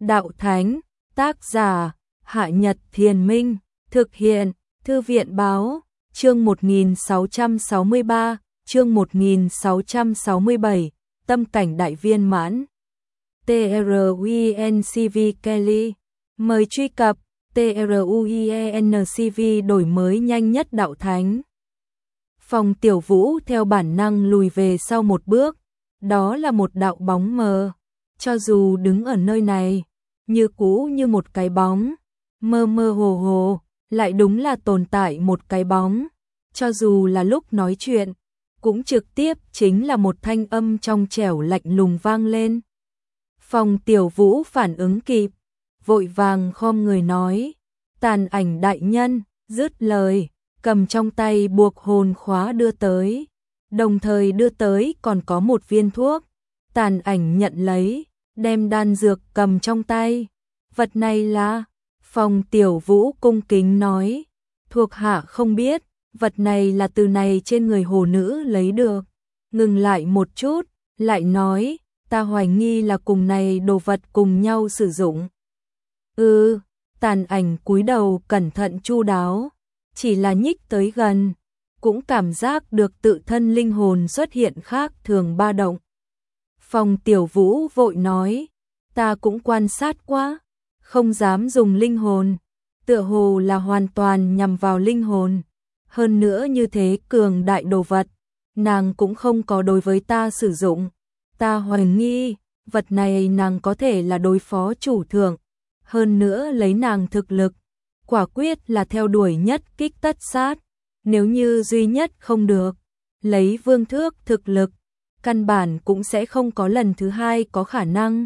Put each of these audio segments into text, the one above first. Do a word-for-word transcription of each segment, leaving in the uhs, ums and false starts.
Đạo Thánh, tác giả, Hạ Nhật Thiền Minh, thực hiện, Thư viện Báo, chương một nghìn sáu trăm sáu mươi ba, chương một nghìn sáu trăm sáu mươi bảy, tâm cảnh đại viên mãn. truencv Kelly, mời truy cập, truencv đổi mới nhanh nhất Đạo Thánh. Phong Tiểu Vũ theo bản năng lùi về sau một bước, đó là một đạo bóng mờ, cho dù đứng ở nơi này, như cũ như một cái bóng, mơ mơ hồ hồ, lại đúng là tồn tại một cái bóng, cho dù là lúc nói chuyện, cũng trực tiếp chính là một thanh âm trong trẻo lạnh lùng vang lên. Phong Tiểu Vũ phản ứng kịp, vội vàng khom người nói, Tàn Ảnh đại nhân, dứt lời, cầm trong tay buộc hồn khóa đưa tới, đồng thời đưa tới còn có một viên thuốc. Tàn Ảnh nhận lấy, đem đan dược cầm trong tay. Vật này là, Phong Tiểu Vũ cung kính nói, thuộc hạ không biết, vật này là từ này trên người hồ nữ lấy được. Ngừng lại một chút, lại nói, ta hoài nghi là cùng này đồ vật cùng nhau sử dụng. Ừ, Tàn Ảnh cúi đầu cẩn thận chu đáo, chỉ là nhích tới gần, cũng cảm giác được tự thân linh hồn xuất hiện khác thường ba động. Phong Tiểu Vũ vội nói, ta cũng quan sát quá, không dám dùng linh hồn, tựa hồ là hoàn toàn nhằm vào linh hồn. Hơn nữa như thế cường đại đồ vật, nàng cũng không có đối với ta sử dụng. Ta hoài nghi, vật này nàng có thể là đối phó chủ thượng. Hơn nữa lấy nàng thực lực, quả quyết là theo đuổi nhất kích tất sát. Nếu như duy nhất không được, lấy vương thước thực lực, căn bản cũng sẽ không có lần thứ hai có khả năng.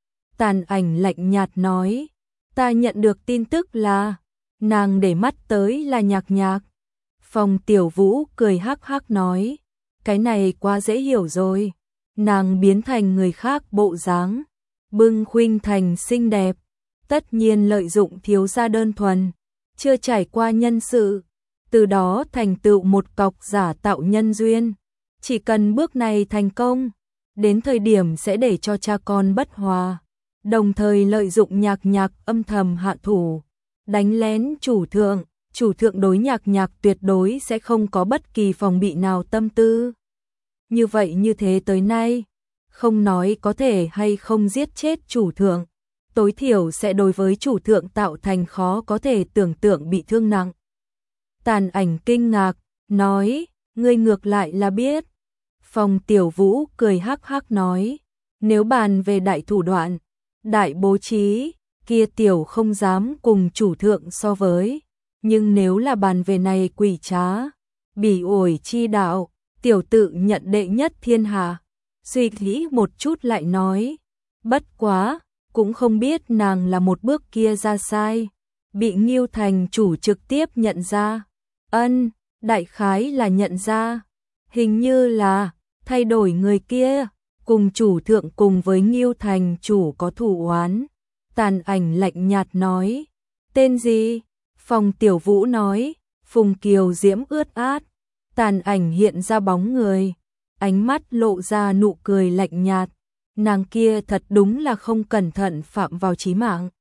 Tàn Ảnh lạnh nhạt nói, ta nhận được tin tức là, nàng để mắt tới là Nhạc Nhạc. Phong Tiểu Vũ cười hắc hắc nói, cái này quá dễ hiểu rồi, nàng biến thành người khác bộ dáng, bưng khuynh thành xinh đẹp, tất nhiên lợi dụng thiếu gia đơn thuần, chưa trải qua nhân sự, từ đó thành tựu một cọc giả tạo nhân duyên. Chỉ cần bước này thành công, đến thời điểm sẽ để cho cha con bất hòa, đồng thời lợi dụng Nhạc Nhạc âm thầm hạ thủ, đánh lén chủ thượng, chủ thượng đối Nhạc Nhạc tuyệt đối sẽ không có bất kỳ phòng bị nào tâm tư. Như vậy như thế tới nay, không nói có thể hay không giết chết chủ thượng, tối thiểu sẽ đối với chủ thượng tạo thành khó có thể tưởng tượng bị thương nặng. Tàn Ảnh kinh ngạc, nói, ngươi ngược lại là biết. Phong Tiểu Vũ cười hắc hắc nói, nếu bàn về đại thủ đoạn, đại bố trí, kia tiểu không dám cùng chủ thượng so với, nhưng nếu là bàn về này quỷ trá, bỉ ổi chi đạo, tiểu tự nhận đệ nhất thiên hạ. Suy nghĩ một chút lại nói, bất quá, cũng không biết nàng là một bước kia ra sai, bị Ngưu Thành chủ trực tiếp nhận ra. Ân, đại khái là nhận ra, hình như là thay đổi người kia, cùng chủ thượng cùng với Ngưu Thành chủ có thù oán. Tàn Ảnh lạnh nhạt nói, tên gì? Phong Tiểu Vũ nói, Phùng Kiều Diễm ướt át. Tàn Ảnh hiện ra bóng người, ánh mắt lộ ra nụ cười lạnh nhạt, nàng kia thật đúng là không cẩn thận phạm vào chí mạng.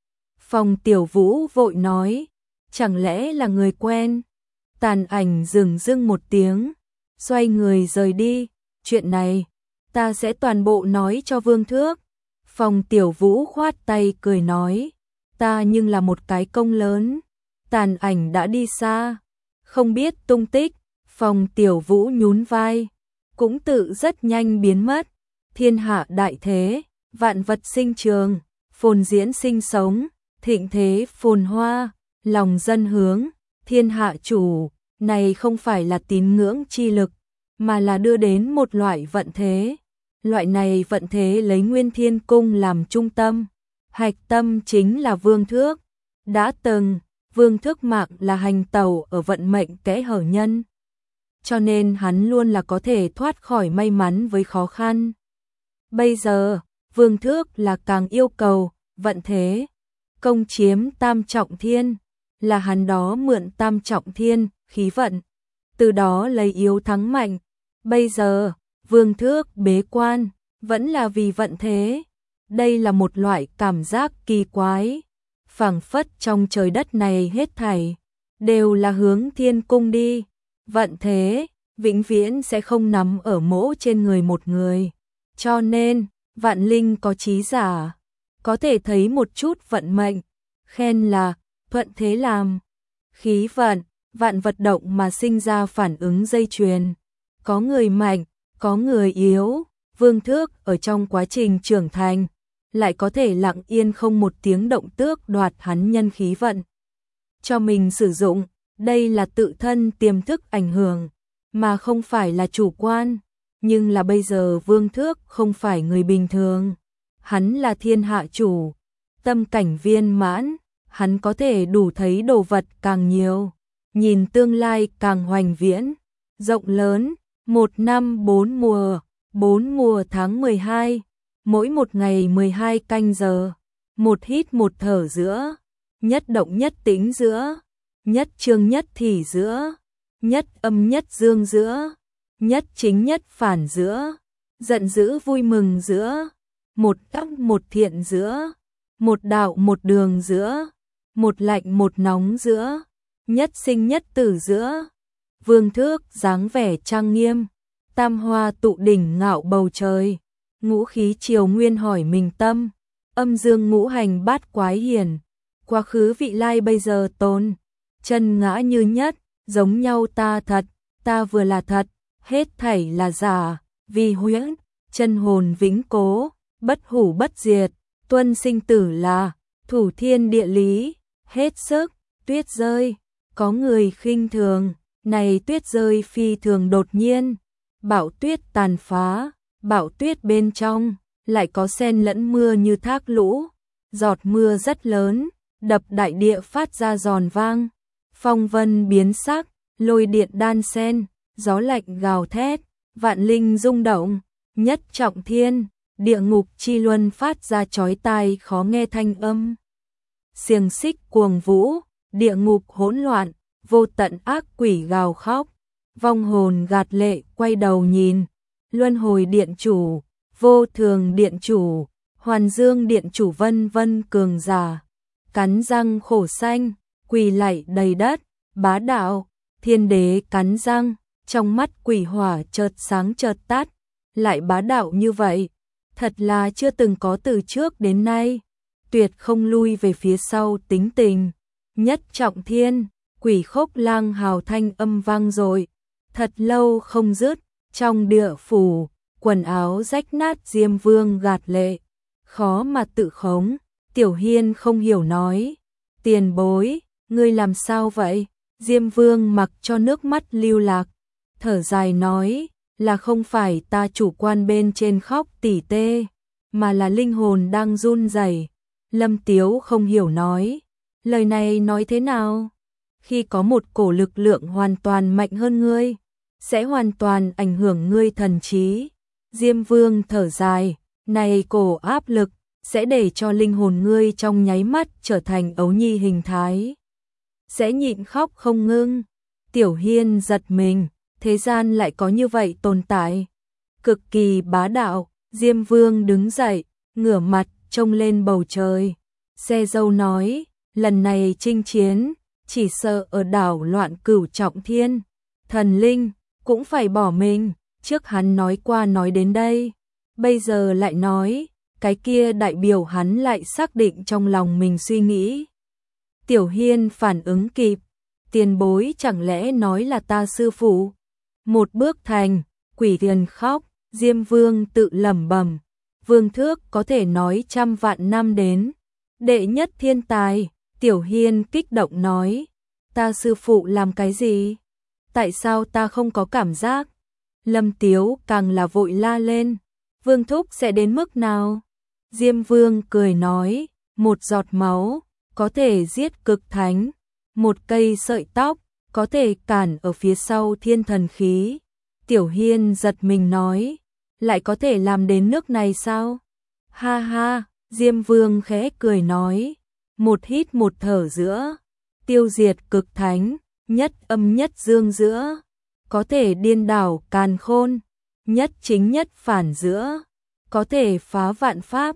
Phong Tiểu Vũ vội nói, chẳng lẽ là người quen? Tàn Ảnh dừng dưng một tiếng, xoay người rời đi, chuyện này, ta sẽ toàn bộ nói cho Vương Thước. Phong Tiểu Vũ khoát tay cười nói, ta nhưng là một cái công lớn. Tàn Ảnh đã đi xa, không biết tung tích. Phong Tiểu Vũ nhún vai, cũng tự rất nhanh biến mất. Thiên hạ đại thế, vạn vật sinh trường, phồn diễn sinh sống, thịnh thế phồn hoa, lòng dân hướng, thiên hạ chủ, này không phải là tín ngưỡng chi lực, mà là đưa đến một loại vận thế. Loại này vận thế lấy Nguyên Thiên Cung làm trung tâm, hạch tâm chính là Vương Thước. Đã từng, Vương Thước mạng là hành tẩu ở vận mệnh kẽ hở nhân, cho nên hắn luôn là có thể thoát khỏi may mắn với khó khăn. Bây giờ, Vương Thước là càng yêu cầu vận thế, công chiếm tam trọng thiên, là hắn đó mượn tam trọng thiên, khí vận, từ đó lấy yếu thắng mạnh. Bây giờ, Vương Thước bế quan, vẫn là vì vận thế, Đây là một loại cảm giác kỳ quái, phảng phất trong trời đất này hết thảy đều là hướng thiên cung đi, vận thế vĩnh viễn sẽ không nằm ở mỗi trên người một người. Cho nên, vạn linh có trí giả, có thể thấy một chút vận mệnh, khen là thuận thế làm. Khí vận, vạn vật động mà sinh ra phản ứng dây chuyền. Có người mạnh, có người yếu, Vương Thước ở trong quá trình trưởng thành, lại có thể lặng yên không một tiếng động tước đoạt hắn nhân khí vận. Cho mình sử dụng, đây là tự thân tiềm thức ảnh hưởng, mà không phải là chủ quan. Nhưng là bây giờ Vương Thước không phải người bình thường, hắn là thiên hạ chủ, tâm cảnh viên mãn, hắn có thể đủ thấy đồ vật càng nhiều, nhìn tương lai càng hoành viễn, rộng lớn, một năm bốn mùa, bốn mùa tháng mười hai, mỗi một ngày mười hai canh giờ, một hít một thở giữa, nhất động nhất tĩnh giữa, nhất trương nhất thị giữa, nhất âm nhất dương giữa, nhất chính nhất phản giữa, giận dữ vui mừng giữa, một ác một thiện giữa, một đạo một đường giữa, một lạnh một nóng giữa, nhất sinh nhất tử giữa. Vương Thước dáng vẻ trang nghiêm, tam hoa tụ đỉnh ngạo bầu trời, ngũ khí triều nguyên hỏi mình tâm, âm dương ngũ hành bát quái hiển, quá khứ vị lai bây giờ tồn, chân ngã như nhất, giống nhau ta thật, ta vừa là thật, hết thảy là giả, vì huyễn, chân hồn vĩnh cố, bất hủ bất diệt, tuân sinh tử là, thủ thiên địa lý, hết sức, tuyết rơi, có người khinh thường, này tuyết rơi phi thường đột nhiên, bão tuyết tàn phá, bão tuyết bên trong, lại có xen lẫn mưa như thác lũ, giọt mưa rất lớn, đập đại địa phát ra giòn vang, phong vân biến sắc, lôi điện đan xen, gió lạnh gào thét, vạn linh rung động, nhất trọng thiên, địa ngục chi luân phát ra chói tai khó nghe thanh âm. Xiềng xích cuồng vũ, địa ngục hỗn loạn, vô tận ác quỷ gào khóc, vong hồn gạt lệ quay đầu nhìn, luân hồi điện chủ, vô thường điện chủ, hoàn dương điện chủ vân vân cường giả, cắn răng khổ xanh, quỳ lạy đầy đất, bá đạo, thiên đế cắn răng, trong mắt quỷ hỏa chợt sáng chợt tắt, lại bá đạo như vậy, thật là chưa từng có từ trước đến nay, tuyệt không lui về phía sau tính tình, nhất trọng thiên, quỷ khốc lang hào thanh âm vang dội, thật lâu không dứt, trong địa phủ, quần áo rách nát Diêm Vương gạt lệ, khó mà tự khống, Tiểu Hiên không hiểu nói, tiền bối, ngươi làm sao vậy? Diêm Vương mặc cho nước mắt lưu lạc, thở dài nói, là không phải ta chủ quan bên trên khóc tỉ tê, mà là linh hồn đang run rẩy. Lâm Tiếu không hiểu nói, lời này nói thế nào? Khi có một cổ lực lượng hoàn toàn mạnh hơn ngươi, sẽ hoàn toàn ảnh hưởng ngươi thần trí. Diêm Vương thở dài, này cổ áp lực, sẽ để cho linh hồn ngươi trong nháy mắt trở thành ấu nhi hình thái. Sẽ nhịn khóc không ngưng. Tiểu Hiên giật mình, thế gian lại có như vậy tồn tại. Cực kỳ bá đạo, Diêm Vương đứng dậy, ngửa mặt, trông lên bầu trời. Xe dâu nói, lần này chinh chiến, chỉ sợ ở đảo loạn cửu trọng thiên. Thần linh, cũng phải bỏ mình, trước hắn nói qua nói đến đây. Bây giờ lại nói, cái kia đại biểu hắn lại xác định trong lòng mình suy nghĩ. Tiểu Hiên phản ứng kịp, tiền bối chẳng lẽ nói là ta sư phụ. Một bước thành, quỷ tiền khóc, Diêm Vương tự lẩm bẩm, Vương Thước có thể nói trăm vạn năm đến. Đệ nhất thiên tài, Tiểu Hiên kích động nói, ta sư phụ làm cái gì? Tại sao ta không có cảm giác? Lâm Tiếu càng là vội la lên, Vương Thúc sẽ đến mức nào? Diêm Vương cười nói, một giọt máu, có thể giết cực thánh, một cây sợi tóc, có thể cản ở phía sau thiên thần khí. Tiểu Hiên giật mình nói, lại có thể làm đến nước này sao? Ha ha, Diêm Vương khẽ cười nói, một hít một thở giữa, tiêu diệt cực thánh, nhất âm nhất dương giữa, có thể điên đảo càn khôn, nhất chính nhất phản giữa, có thể phá vạn pháp,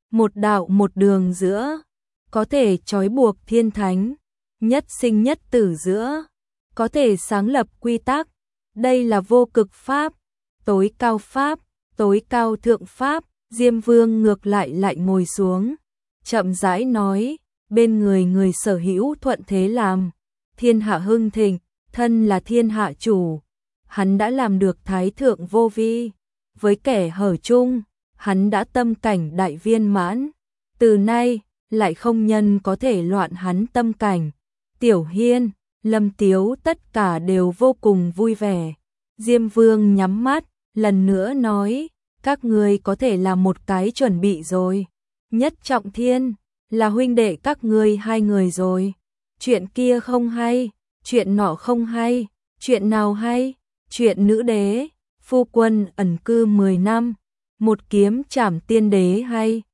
một đạo một đường giữa, có thể trói buộc thiên thánh, nhất sinh nhất tử giữa, có thể sáng lập quy tắc. Đây là vô cực pháp, tối cao pháp, tối cao thượng pháp. Diêm Vương ngược lại lại ngồi xuống, chậm rãi nói, bên người người sở hữu thuận thế làm, thiên hạ hưng thịnh, thân là thiên hạ chủ, hắn đã làm được thái thượng vô vi, với kẻ hở chung, hắn đã tâm cảnh đại viên mãn, từ nay lại không nhân có thể loạn hắn tâm cảnh. Tiểu Hiên, Lâm Tiếu tất cả đều vô cùng vui vẻ. Diêm Vương nhắm mắt, lần nữa nói, các ngươi có thể làm một cái chuẩn bị rồi. Nhất Trọng Thiên, là huynh đệ các ngươi hai người rồi. Chuyện kia không hay, chuyện nọ không hay, chuyện nào hay? Chuyện nữ đế, phu quân ẩn cư mười năm, một kiếm trảm tiên đế hay?